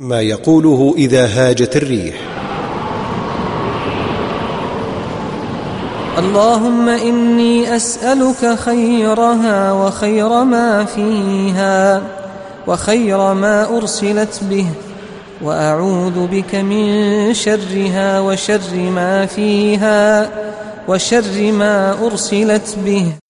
ما يقوله إذا هاجت الريح: اللهم إني أسألك خيرها وخير ما فيها وخير ما أرسلت به، وأعوذ بك من شرها وشر ما فيها وشر ما أرسلت به.